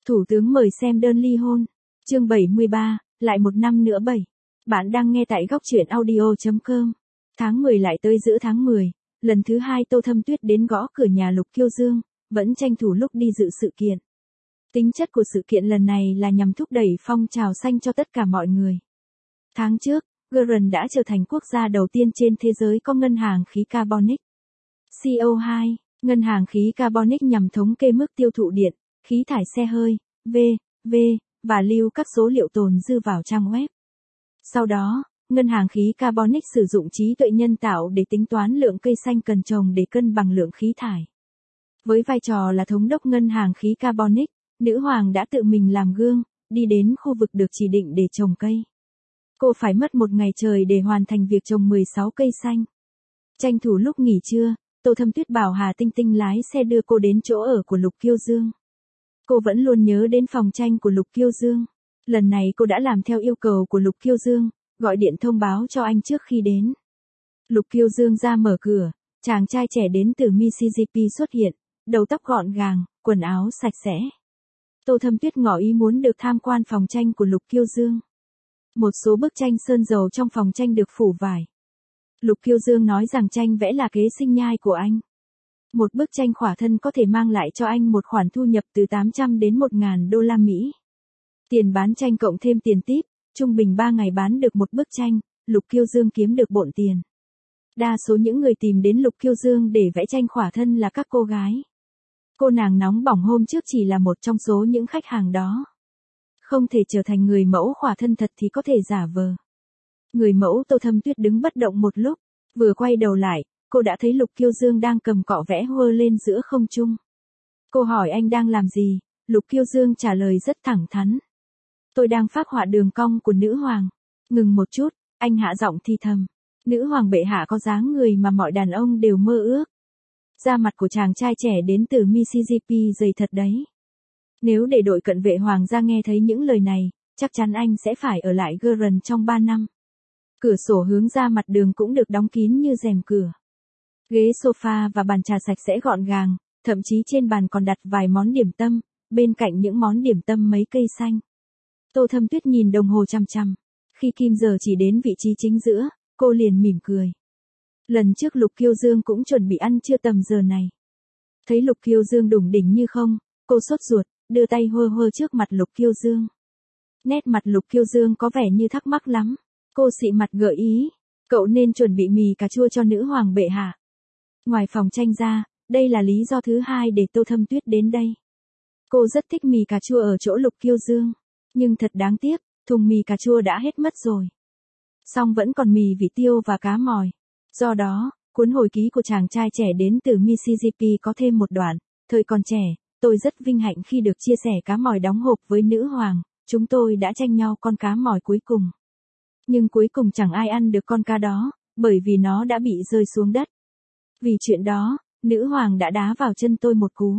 Thủ tướng mời xem đơn ly hôn. Chương 73, lại một năm nữa 7. Bạn đang nghe tại góc truyện audio.com. Tháng 10 lại tới giữa tháng 10, lần thứ 2 Tô Thâm Tuyết đến gõ cửa nhà Lục Kiêu Dương, vẫn tranh thủ lúc đi dự sự kiện. Tính chất của sự kiện lần này là nhằm thúc đẩy phong trào xanh cho tất cả mọi người. Tháng trước, Guerin đã trở thành quốc gia đầu tiên trên thế giới có ngân hàng khí carbonic. CO2, ngân hàng khí carbonic nhằm thống kê mức tiêu thụ điện, khí thải xe hơi, v.v. và lưu các số liệu tồn dư vào trang web. Sau đó, ngân hàng khí carbonic sử dụng trí tuệ nhân tạo để tính toán lượng cây xanh cần trồng để cân bằng lượng khí thải. Với vai trò là thống đốc ngân hàng khí carbonic, nữ hoàng đã tự mình làm gương, đi đến khu vực được chỉ định để trồng cây. Cô phải mất một ngày trời để hoàn thành việc trồng 16 cây xanh. Tranh thủ lúc nghỉ trưa, Tô Thâm Tuyết bảo Hà Tinh Tinh lái xe đưa cô đến chỗ ở của Lục Kiêu Dương. Cô vẫn luôn nhớ đến phòng tranh của Lục Kiêu Dương. Lần này cô đã làm theo yêu cầu của Lục Kiêu Dương, gọi điện thông báo cho anh trước khi đến. Lục Kiêu Dương ra mở cửa, chàng trai trẻ đến từ Mississippi xuất hiện, đầu tóc gọn gàng, quần áo sạch sẽ. Tô Thâm Tuyết ngỏ ý muốn được tham quan phòng tranh của Lục Kiêu Dương. Một số bức tranh sơn dầu trong phòng tranh được phủ vải. Lục Kiêu Dương nói rằng tranh vẽ là kế sinh nhai của anh. Một bức tranh khỏa thân có thể mang lại cho anh một khoản thu nhập từ 800 đến 1.000 đô la Mỹ. Tiền bán tranh cộng thêm tiền tip, trung bình 3 ngày bán được một bức tranh, Lục Kiêu Dương kiếm được bộn tiền. Đa số những người tìm đến Lục Kiêu Dương để vẽ tranh khỏa thân là các cô gái. Cô nàng nóng bỏng hôm trước chỉ là một trong số những khách hàng đó. Không thể trở thành người mẫu khỏa thân thật thì có thể giả vờ. Người mẫu Tô Thâm Tuyết đứng bất động một lúc, vừa quay đầu lại, cô đã thấy Lục Kiêu Dương đang cầm cọ vẽ hơ lên giữa không trung. Cô hỏi anh đang làm gì, Lục Kiêu Dương trả lời rất thẳng thắn. Tôi đang phác họa đường cong của nữ hoàng. Ngừng một chút, anh hạ giọng thì thầm. Nữ hoàng bệ hạ có dáng người mà mọi đàn ông đều mơ ước. Da mặt của chàng trai trẻ đến từ Mississippi dày thật đấy. Nếu để đội cận vệ hoàng gia nghe thấy những lời này, chắc chắn anh sẽ phải ở lại Guerin trong 3 năm. Cửa sổ hướng ra mặt đường cũng được đóng kín như rèm cửa. Ghế sofa và bàn trà sạch sẽ gọn gàng, thậm chí trên bàn còn đặt vài món điểm tâm, bên cạnh những món điểm tâm mấy cây xanh. Tô Thâm Tuyết nhìn đồng hồ chằm chằm. Khi kim giờ chỉ đến vị trí chính giữa, cô liền mỉm cười. Lần trước Lục Kiêu Dương cũng chuẩn bị ăn trưa tầm giờ này. Thấy Lục Kiêu Dương đủng đỉnh như không, cô sốt ruột, đưa tay hơ trước mặt Lục Kiêu Dương. Nét mặt Lục Kiêu Dương có vẻ như thắc mắc lắm. Cô xị mặt gợi ý, cậu nên chuẩn bị mì cà chua cho nữ hoàng bệ hạ. Ngoài phòng tranh ra, đây là lý do thứ hai để Tô Thâm Tuyết đến đây. Cô rất thích mì cà chua ở chỗ Lục Kiêu Dương, nhưng thật đáng tiếc, thùng mì cà chua đã hết mất rồi. Song vẫn còn mì vỉ tiêu và cá mòi. Do đó, cuốn hồi ký của chàng trai trẻ đến từ Mississippi có thêm một đoạn. Thời còn trẻ, tôi rất vinh hạnh khi được chia sẻ cá mòi đóng hộp với nữ hoàng, chúng tôi đã tranh nhau con cá mòi cuối cùng. Nhưng cuối cùng chẳng ai ăn được con cá đó, bởi vì nó đã bị rơi xuống đất. Vì chuyện đó, nữ hoàng đã đá vào chân tôi một cú.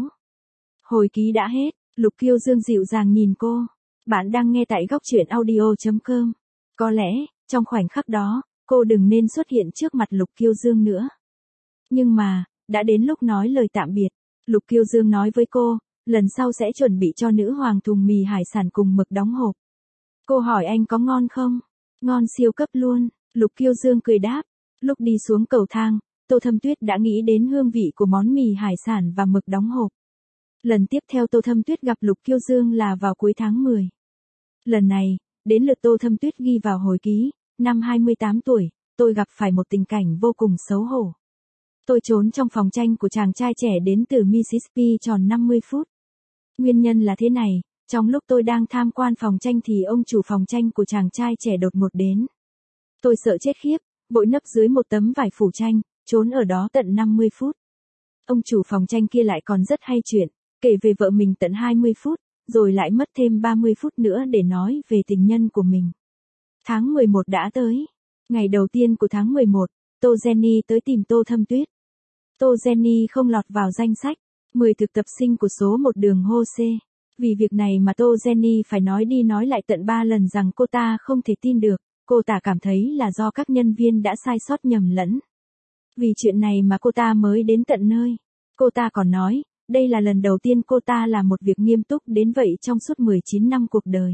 Hồi ký đã hết, Lục Kiêu Dương dịu dàng nhìn cô. Bạn đang nghe tại góc truyện audio.com. Có lẽ, trong khoảnh khắc đó, cô đừng nên xuất hiện trước mặt Lục Kiêu Dương nữa. Nhưng mà, đã đến lúc nói lời tạm biệt. Lục Kiêu Dương nói với cô, lần sau sẽ chuẩn bị cho nữ hoàng thùng mì hải sản cùng mực đóng hộp. Cô hỏi anh có ngon không? Ngon siêu cấp luôn, Lục Kiêu Dương cười đáp. Lúc đi xuống cầu thang, Tô Thâm Tuyết đã nghĩ đến hương vị của món mì hải sản và mực đóng hộp. Lần tiếp theo Tô Thâm Tuyết gặp Lục Kiêu Dương là vào cuối tháng 10. Lần này, đến lượt Tô Thâm Tuyết ghi vào hồi ký, năm 28 tuổi, tôi gặp phải một tình cảnh vô cùng xấu hổ. Tôi trốn trong phòng tranh của chàng trai trẻ đến từ Mississippi tròn 50 phút. Nguyên nhân là thế này, trong lúc tôi đang tham quan phòng tranh thì ông chủ phòng tranh của chàng trai trẻ đột ngột đến. Tôi sợ chết khiếp, vội nấp dưới một tấm vải phủ tranh, trốn ở đó tận 50 phút. Ông chủ phòng tranh kia lại còn rất hay chuyện, kể về vợ mình tận 20 phút, rồi lại mất thêm 30 phút nữa để nói về tình nhân của mình. Tháng 11 đã tới. Ngày đầu tiên của tháng 11, Tô Jenny tới tìm Tô Thâm Tuyết. Tô Jenny không lọt vào danh sách 10 thực tập sinh của số 1 đường Hô-xê. Vì việc này mà Tô Jenny phải nói đi nói lại tận 3 lần rằng cô ta không thể tin được, cô ta cảm thấy là do các nhân viên đã sai sót nhầm lẫn. Vì chuyện này mà cô ta mới đến tận nơi. Cô ta còn nói, Đây là lần đầu tiên cô ta làm một việc nghiêm túc đến vậy trong suốt 19 năm cuộc đời.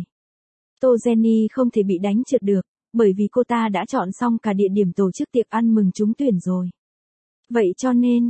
Tô Jenny không thể bị đánh trượt được, bởi vì cô ta đã chọn xong cả địa điểm tổ chức tiệc ăn mừng trúng tuyển rồi. Vậy cho nên,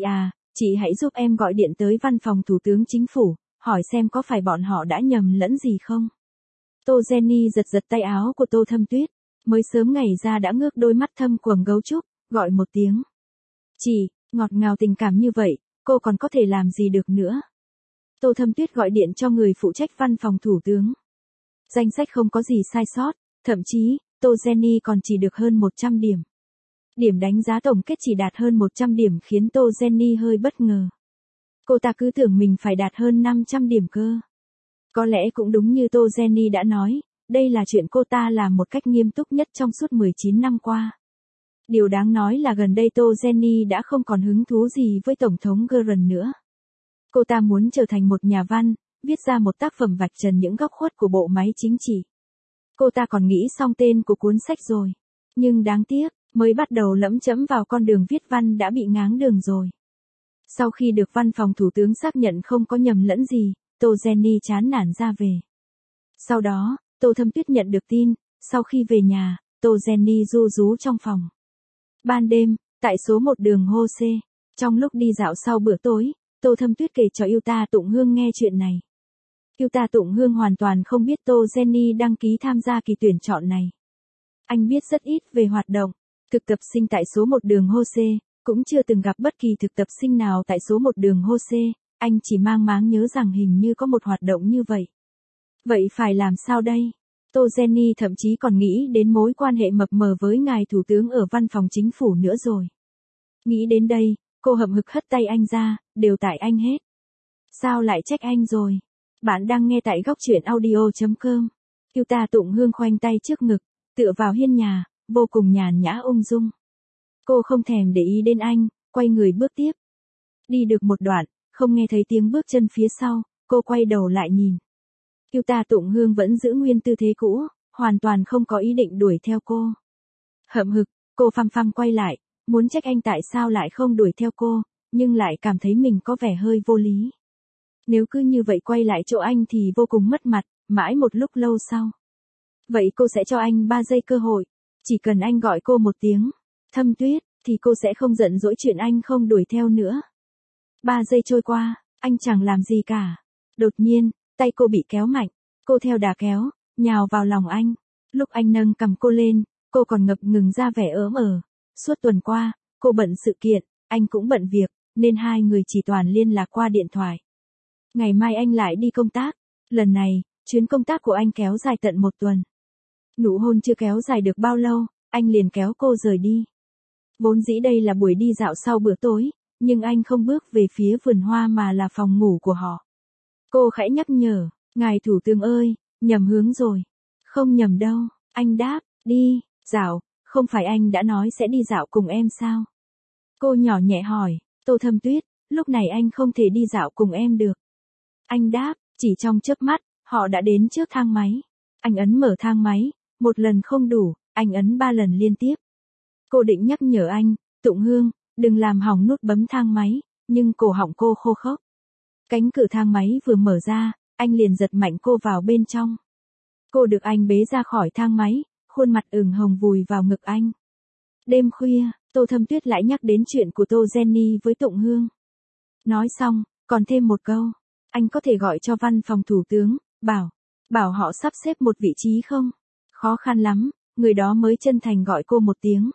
chị hãy giúp em gọi điện tới văn phòng Thủ tướng Chính phủ, hỏi xem có phải bọn họ đã nhầm lẫn gì không. Tô Jenny giật giật tay áo của Tô Thâm Tuyết, mới sớm ngày ra đã ngước đôi mắt thâm quầng gấu trúc, gọi một tiếng. Chị, ngọt ngào tình cảm như vậy, cô còn có thể làm gì được nữa. Tô Thâm Tuyết gọi điện cho người phụ trách văn phòng Thủ tướng. Danh sách không có gì sai sót, thậm chí, Tô Jenny còn chỉ được hơn 100 điểm. Điểm đánh giá tổng kết chỉ đạt hơn 100 điểm khiến Tô Jenny hơi bất ngờ. Cô ta cứ tưởng mình phải đạt hơn 500 điểm cơ. Có lẽ cũng đúng như Tô Jenny đã nói, đây là chuyện cô ta làm một cách nghiêm túc nhất trong suốt 19 năm qua. Điều đáng nói là gần đây Tô Jenny đã không còn hứng thú gì với Tổng thống Gordon nữa. Cô ta muốn trở thành một nhà văn, viết ra một tác phẩm vạch trần những góc khuất của bộ máy chính trị. Cô ta còn nghĩ xong tên của cuốn sách rồi. Nhưng đáng tiếc, mới bắt đầu lẫm chẫm vào con đường viết văn đã bị ngáng đường rồi. Sau khi được văn phòng Thủ tướng xác nhận không có nhầm lẫn gì, Tô Jenny chán nản ra về. Sau đó, Tô Thâm Tuyết nhận được tin, sau khi về nhà, Tô Jenny ru rú trong phòng. Ban đêm, tại số 1 đường Hô-xê, trong lúc đi dạo sau bữa tối, Tô Thâm Tuyết kể cho Yêu Ta Tụng Hương nghe chuyện này. Yêu Ta Tụng Hương hoàn toàn không biết Tô Jenny đăng ký tham gia kỳ tuyển chọn này. Anh biết rất ít về hoạt động thực tập sinh tại số 1 đường Hô-xê, cũng chưa từng gặp bất kỳ thực tập sinh nào tại số 1 đường Hô-xê, anh chỉ mang máng nhớ rằng hình như có một hoạt động như vậy. Vậy phải làm sao đây? Tô Jenny thậm chí còn nghĩ đến mối quan hệ mập mờ với ngài thủ tướng ở văn phòng chính phủ nữa rồi. Nghĩ đến đây, cô hậm hực hất tay anh ra, đều tại anh hết. Sao lại trách anh rồi? Bạn đang nghe tại góc truyện audio.com. Yêu Ta Tụng Hương khoanh tay trước ngực, tựa vào hiên nhà, vô cùng nhàn nhã ung dung. Cô không thèm để ý đến anh, quay người bước tiếp. Đi được một đoạn, không nghe thấy tiếng bước chân phía sau, cô quay đầu lại nhìn. Yêu Ta Tụng Hương vẫn giữ nguyên tư thế cũ, hoàn toàn không có ý định đuổi theo cô. Hậm hực, cô phăm phăm quay lại, muốn trách anh tại sao lại không đuổi theo cô, nhưng lại cảm thấy mình có vẻ hơi vô lý. Nếu cứ như vậy quay lại chỗ anh thì vô cùng mất mặt, mãi một lúc lâu sau. Vậy cô sẽ cho anh 3 giây cơ hội, chỉ cần anh gọi cô một tiếng, Thâm Tuyết, thì cô sẽ không giận dỗi chuyện anh không đuổi theo nữa. 3 giây trôi qua, anh chẳng làm gì cả. Đột nhiên, tay cô bị kéo mạnh, cô theo đà kéo, nhào vào lòng anh. Lúc anh nâng cầm cô lên, cô còn ngập ngừng ra vẻ ớm ờ. Suốt tuần qua, cô bận sự kiện, anh cũng bận việc, nên hai người chỉ toàn liên lạc qua điện thoại. Ngày mai anh lại đi công tác. Lần này, chuyến công tác của anh kéo dài tận 1 tuần. Nụ hôn chưa kéo dài được bao lâu, anh liền kéo cô rời đi. Vốn dĩ đây là buổi đi dạo sau bữa tối, nhưng anh không bước về phía vườn hoa mà là phòng ngủ của họ. Cô khẽ nhắc nhở, ngài thủ tướng ơi, nhầm hướng rồi. Không nhầm đâu, anh đáp, đi, dạo, không phải anh đã nói sẽ đi dạo cùng em sao? Cô nhỏ nhẹ hỏi, Tô Thâm Tuyết, lúc này anh không thể đi dạo cùng em được. Anh đáp, chỉ trong chớp mắt, họ đã đến trước thang máy. Anh ấn mở thang máy, 1 lần không đủ, anh ấn 3 lần liên tiếp. Cô định nhắc nhở anh, Tụng Hương, đừng làm hỏng nút bấm thang máy, nhưng cổ họng cô khô khốc. Cánh cửa thang máy vừa mở ra, anh liền giật mạnh cô vào bên trong. Cô được anh bế ra khỏi thang máy, khuôn mặt ửng hồng vùi vào ngực anh. Đêm khuya, Tô Thâm Tuyết lại nhắc đến chuyện của Tô Jenny với Tụng Hương. Nói xong, còn thêm một câu, anh có thể gọi cho văn phòng thủ tướng, bảo họ sắp xếp một vị trí không? Khó khăn lắm, người đó mới chân thành gọi cô một tiếng.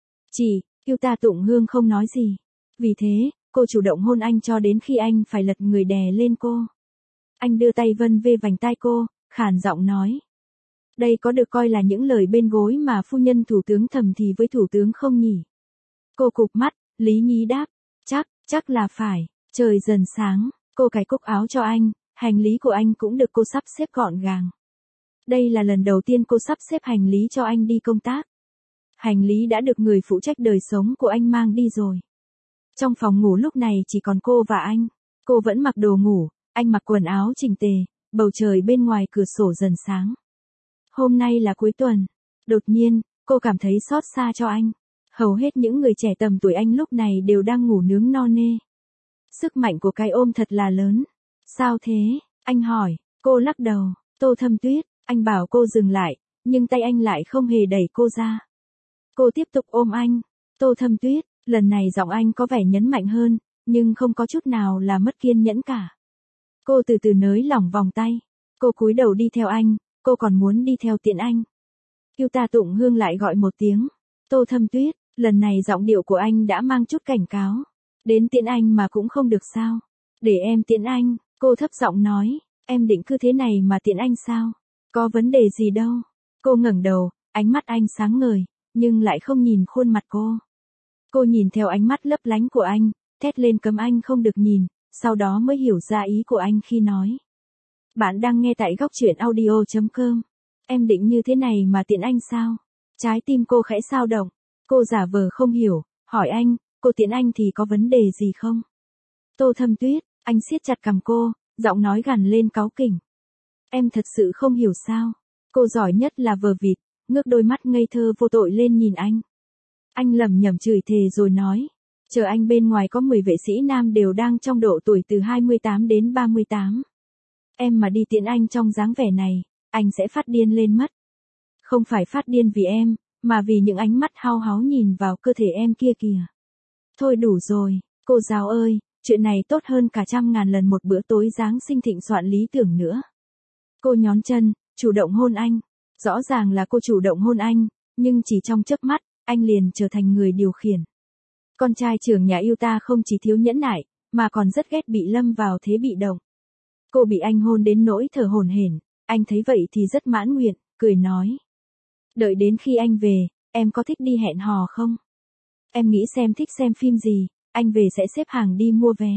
Yêu Ta Tụng Hương không nói gì. Vì thế, cô chủ động hôn anh cho đến khi anh phải lật người đè lên cô. Anh đưa tay vân về vành tai cô, khàn giọng nói. Đây có được coi là những lời bên gối mà phu nhân thủ tướng thầm thì với thủ tướng không nhỉ? Cô cụp mắt, lý nhí đáp. Chắc là phải. Trời dần sáng, cô cài cúc áo cho anh, hành lý của anh cũng được cô sắp xếp gọn gàng. Đây là lần đầu tiên cô sắp xếp hành lý cho anh đi công tác. Hành lý đã được người phụ trách đời sống của anh mang đi rồi. Trong phòng ngủ lúc này chỉ còn cô và anh. Cô vẫn mặc đồ ngủ, anh mặc quần áo chỉnh tề, bầu trời bên ngoài cửa sổ dần sáng. Hôm nay là cuối tuần. Đột nhiên, cô cảm thấy xót xa cho anh. Hầu hết những người trẻ tầm tuổi anh lúc này đều đang ngủ nướng no nê. Sức mạnh của cái ôm thật là lớn. Sao thế? Anh hỏi. Cô lắc đầu. Tô Thâm Tuyết, anh bảo cô dừng lại, nhưng tay anh lại không hề đẩy cô ra. Cô tiếp tục ôm anh. Tô Thâm Tuyết, lần này giọng anh có vẻ nhấn mạnh hơn, nhưng không có chút nào là mất kiên nhẫn cả. Cô từ từ nới lỏng vòng tay. Cô cúi đầu đi theo anh, cô còn muốn đi theo tiện anh. Yêu ta Tụng Hương lại gọi một tiếng. Tô Thâm Tuyết, lần này giọng điệu của anh đã mang chút cảnh cáo. Đến tiện anh mà cũng không được sao? Để em tiện anh, cô thấp giọng nói. Em định cứ thế này mà tiện anh sao? Có vấn đề gì đâu. Cô ngẩng đầu, ánh mắt anh sáng ngời, nhưng lại không nhìn khuôn mặt cô. Cô nhìn theo ánh mắt lấp lánh của anh, thét lên cấm anh không được nhìn, sau đó mới hiểu ra ý của anh khi nói. Bạn đang nghe tại góc truyện audio.com. Em định như thế này mà tiện anh sao? Trái tim cô khẽ xao động. Cô giả vờ không hiểu, hỏi anh, cô tiện anh thì có vấn đề gì không? Tô Thâm Tuyết, anh siết chặt cằm cô, giọng nói gằn lên cáu kỉnh. Em thật sự không hiểu sao? Cô giỏi nhất là vờ vịt, ngước đôi mắt ngây thơ vô tội lên nhìn anh. Anh lẩm nhẩm chửi thề rồi nói. Chờ anh bên ngoài có 10 vệ sĩ nam đều đang trong độ tuổi từ 28 đến 38. Em mà đi tiện anh trong dáng vẻ này, anh sẽ phát điên lên mất. Không phải phát điên vì em, mà vì những ánh mắt hao háo nhìn vào cơ thể em kia kìa. Thôi đủ rồi, cô giáo ơi, chuyện này tốt hơn cả 100.000 lần một bữa tối Giáng sinh thịnh soạn lý tưởng nữa. Cô nhón chân, chủ động hôn anh. Rõ ràng là cô chủ động hôn anh, nhưng chỉ trong chớp mắt, anh liền trở thành người điều khiển. Con trai trưởng nhà yêu ta không chỉ thiếu nhẫn nại, mà còn rất ghét bị lâm vào thế bị động. Cô bị anh hôn đến nỗi thở hổn hển, anh thấy vậy thì rất mãn nguyện, cười nói. Đợi đến khi anh về, em có thích đi hẹn hò không? Em nghĩ xem thích xem phim gì, anh về sẽ xếp hàng đi mua vé.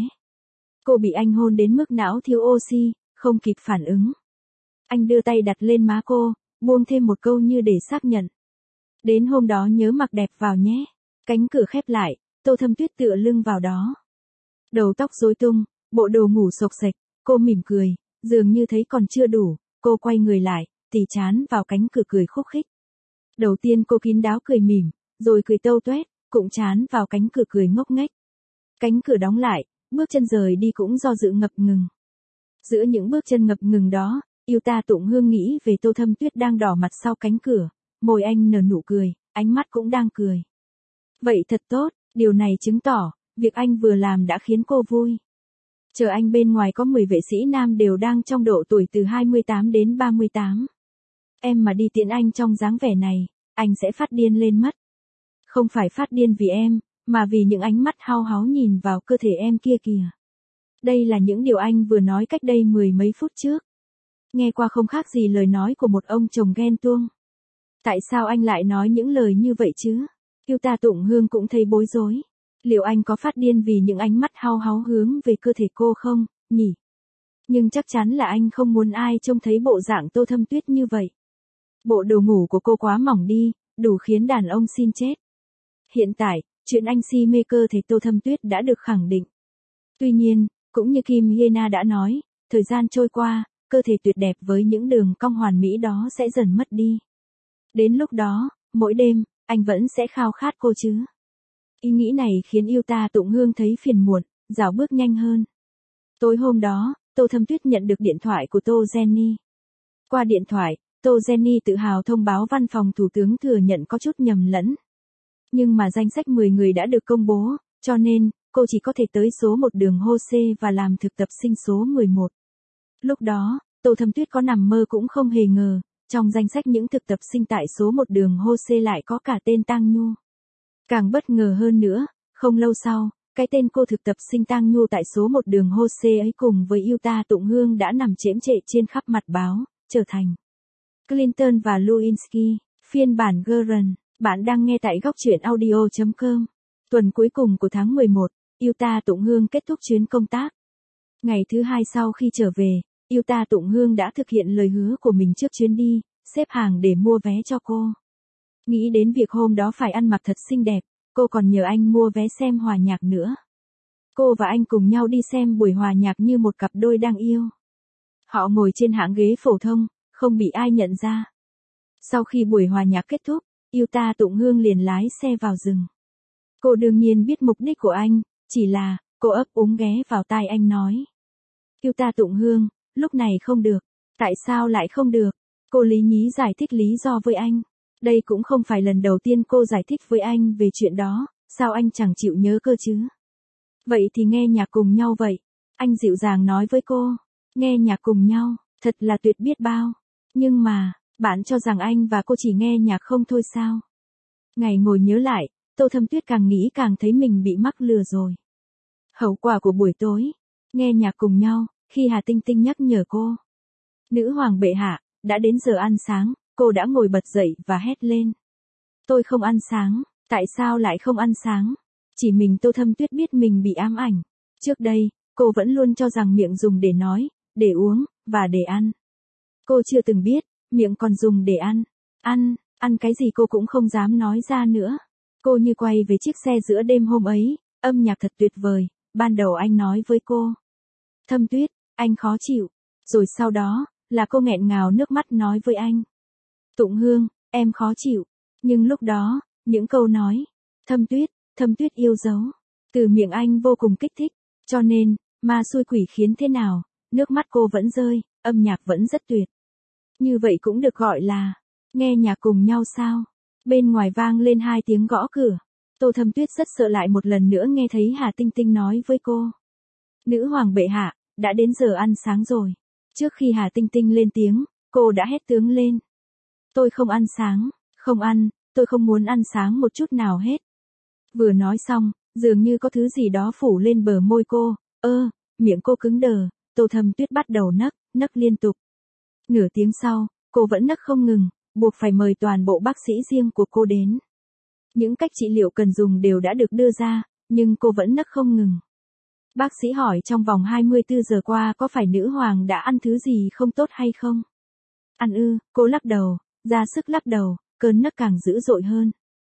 Cô bị anh hôn đến mức não thiếu oxy, không kịp phản ứng. Anh đưa tay đặt lên má cô, buông thêm một câu như để xác nhận. Đến hôm đó nhớ mặc đẹp vào nhé. Cánh cửa khép lại, Tô Thâm Tuyết tựa lưng vào đó. Đầu tóc rối tung, bộ đồ ngủ xộc xệch, cô mỉm cười, dường như thấy còn chưa đủ, cô quay người lại, tì trán vào cánh cửa cười khúc khích. Đầu tiên cô kín đáo cười mỉm, rồi cười tâu tuét, cụng trán vào cánh cửa cười ngốc nghếch. Cánh cửa đóng lại, bước chân rời đi cũng do dự ngập ngừng. Giữa những bước chân ngập ngừng đó, yêu ta Tụng Hương nghĩ về Tô Thâm Tuyết đang đỏ mặt sau cánh cửa, môi anh nở nụ cười, ánh mắt cũng đang cười. Vậy thật tốt, điều này chứng tỏ, việc anh vừa làm đã khiến cô vui. Chờ anh bên ngoài có 10 vệ sĩ nam đều đang trong độ tuổi từ 28 đến 38. Em mà đi tiện anh trong dáng vẻ này, anh sẽ phát điên lên mất. Không phải phát điên vì em, mà vì những ánh mắt hao háo nhìn vào cơ thể em kia kìa. Đây là những điều anh vừa nói cách đây 10 mấy phút trước. Nghe qua không khác gì lời nói của một ông chồng ghen tuông. Tại sao anh lại nói những lời như vậy chứ? Yêu ta Tụng Hương cũng thấy bối rối. Liệu anh có phát điên vì những ánh mắt hao háo hướng về cơ thể cô không, nhỉ? Nhưng chắc chắn là anh không muốn ai trông thấy bộ dạng Tô Thâm Tuyết như vậy. Bộ đồ ngủ của cô quá mỏng đi, đủ khiến đàn ông xin chết. Hiện tại, chuyện anh si mê cơ thể Tô Thâm Tuyết đã được khẳng định. Tuy nhiên, cũng như Kim Yena đã nói, thời gian trôi qua, cơ thể tuyệt đẹp với những đường cong hoàn mỹ đó sẽ dần mất đi. Đến lúc đó, mỗi đêm, anh vẫn sẽ khao khát cô chứ. Ý nghĩ này khiến yêu ta Tụng Hương thấy phiền muộn, rảo bước nhanh hơn. Tối hôm đó, Tô Thâm Tuyết nhận được điện thoại của Tô Jenny. Qua điện thoại, Tô Jenny tự hào thông báo văn phòng thủ tướng thừa nhận có chút nhầm lẫn. Nhưng mà danh sách 10 người đã được công bố, cho nên, cô chỉ có thể tới số 1 đường Hô-xê và làm thực tập sinh số 11. Lúc đó, Tô Thâm Tuyết có nằm mơ cũng không hề ngờ, trong danh sách những thực tập sinh tại số 1 đường Hô-xê lại có cả tên Tang Nhu. Càng bất ngờ hơn nữa, không lâu sau, cái tên cô thực tập sinh Tang Nhu tại số 1 đường Hô-xê ấy cùng với yêu ta Tụng Hương đã nằm chễm chệ trên khắp mặt báo, trở thành Clinton và Lewinsky, phiên bản Gurren. Bạn đang nghe tại góc truyện audio.com. Tuần cuối cùng của tháng 11, yêu ta Tụng Hương kết thúc chuyến công tác. Ngày thứ hai sau khi trở về, yêu ta Tụng Hương đã thực hiện lời hứa của mình trước chuyến đi, xếp hàng để mua vé cho cô. Nghĩ đến việc hôm đó phải ăn mặc thật xinh đẹp, cô còn nhờ anh mua vé xem hòa nhạc nữa. Cô và anh cùng nhau đi xem buổi hòa nhạc như một cặp đôi đang yêu. Họ ngồi trên hạng ghế phổ thông, không bị ai nhận ra. Sau khi buổi hòa nhạc kết thúc, yêu ta Tụng Hương liền lái xe vào rừng. Cô đương nhiên biết mục đích của anh, chỉ là, Cô ấp úng ghé vào tai anh nói. Yêu ta Tụng Hương, lúc này không được. Tại sao lại không được? Cô lý nhí giải thích lý do với anh. Đây cũng không phải lần đầu tiên cô giải thích với anh về chuyện đó, sao anh chẳng chịu nhớ cơ chứ? Vậy thì nghe nhạc cùng nhau vậy. Anh dịu dàng nói với cô. Nghe nhạc cùng nhau, thật là tuyệt biết bao. Nhưng mà, bạn cho rằng anh và cô chỉ nghe nhạc không thôi sao? Ngày ngồi nhớ lại, Tô Thâm Tuyết càng nghĩ càng thấy mình bị mắc lừa rồi. Hậu quả của buổi tối, nghe nhạc cùng nhau, khi Hà Tinh Tinh nhắc nhở cô. Nữ hoàng bệ hạ, đã đến giờ ăn sáng, cô đã ngồi bật dậy và hét lên. Tôi không ăn sáng, tại sao lại không ăn sáng? Chỉ mình Tô Thâm Tuyết biết mình bị ám ảnh. Trước đây, cô vẫn luôn cho rằng miệng dùng để nói, để uống, và để ăn. Cô chưa từng biết, miệng còn dùng để ăn. Ăn cái gì cô cũng không dám nói ra nữa. Cô như quay về chiếc xe giữa đêm hôm ấy, âm nhạc thật tuyệt vời, ban đầu anh nói với cô. Thâm Tuyết, anh khó chịu. Rồi sau đó, là cô nghẹn ngào nước mắt nói với anh. Tụng Hương, em khó chịu. Nhưng lúc đó, những câu nói, Thâm Tuyết yêu dấu, từ miệng anh vô cùng kích thích, cho nên, ma xui quỷ khiến thế nào, nước mắt cô vẫn rơi, âm nhạc vẫn rất tuyệt. Như vậy cũng được gọi là, nghe nhạc cùng nhau sao? Bên ngoài vang lên 2 tiếng gõ cửa. Tô Thâm Tuyết rất sợ lại một lần nữa nghe thấy Hà Tinh Tinh nói với cô. Nữ hoàng bệ hạ, đã đến giờ ăn sáng rồi. Trước khi Hà Tinh Tinh lên tiếng, cô đã hét tướng lên. Tôi không ăn sáng, không ăn, tôi không muốn ăn sáng một chút nào hết. Vừa nói xong, dường như có thứ gì đó phủ lên bờ môi cô, miệng cô cứng đờ, Tô Thâm Tuyết bắt đầu nấc liên tục. Nửa tiếng sau, cô vẫn nấc không ngừng, buộc phải mời toàn bộ bác sĩ riêng của cô đến. Những cách trị liệu cần dùng đều đã được đưa ra, nhưng cô vẫn nấc không ngừng. Bác sĩ hỏi trong vòng 24 giờ qua có phải nữ hoàng đã ăn thứ gì không tốt hay không? Ăn ư, cô lắc đầu, ra sức lắc đầu, cơn nấc càng dữ dội hơn.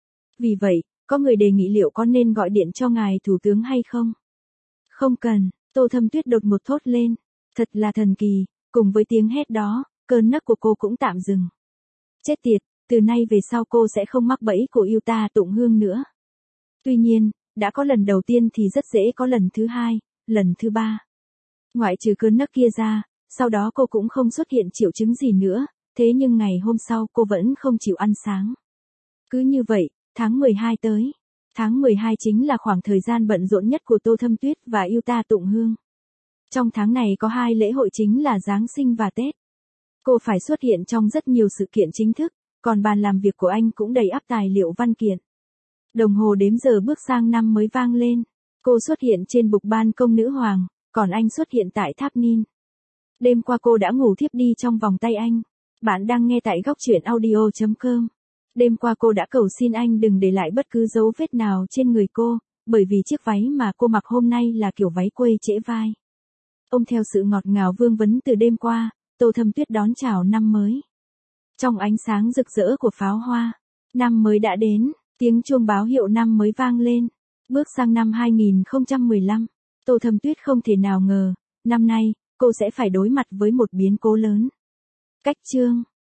Vì vậy, có người đề nghị liệu có nên gọi điện cho ngài thủ tướng hay không? Không cần, Tô Thâm Tuyết đột một thốt lên. Thật là thần kỳ, cùng với tiếng hét đó, cơn nấc của cô cũng tạm dừng. Chết tiệt, từ nay về sau cô sẽ không mắc bẫy của yêu ta Tụng Hương nữa. Tuy nhiên, đã có lần đầu tiên thì rất dễ có lần thứ 2, lần thứ 3. Ngoại trừ cơn nấc kia ra, sau đó cô cũng không xuất hiện triệu chứng gì nữa, thế nhưng ngày hôm sau cô vẫn không chịu ăn sáng. Cứ như vậy, tháng 12 tới. Tháng 12 chính là khoảng thời gian bận rộn nhất của Tô Thâm Tuyết và yêu ta Tụng Hương. Trong tháng này có 2 lễ hội chính là Giáng sinh và Tết. Cô phải xuất hiện trong rất nhiều sự kiện chính thức, còn bàn làm việc của anh cũng đầy ắp tài liệu văn kiện. Đồng hồ đếm giờ bước sang năm mới vang lên. Cô xuất hiện trên bục ban công nữ hoàng, còn anh xuất hiện tại tháp Nin. Đêm qua cô đã ngủ thiếp đi trong vòng tay anh. Bạn đang nghe tại góc truyện audio.com. Đêm qua cô đã cầu xin anh đừng để lại bất cứ dấu vết nào trên người cô, bởi vì chiếc váy mà cô mặc hôm nay là kiểu váy quây trễ vai. Ôm theo sự ngọt ngào vương vấn từ đêm qua, Tô Thâm Tuyết đón chào năm mới. Trong ánh sáng rực rỡ của pháo hoa, năm mới đã đến, tiếng chuông báo hiệu năm mới vang lên. Bước sang năm 2015, Tô Thâm Tuyết không thể nào ngờ, năm nay, cô sẽ phải đối mặt với một biến cố lớn. Cách chương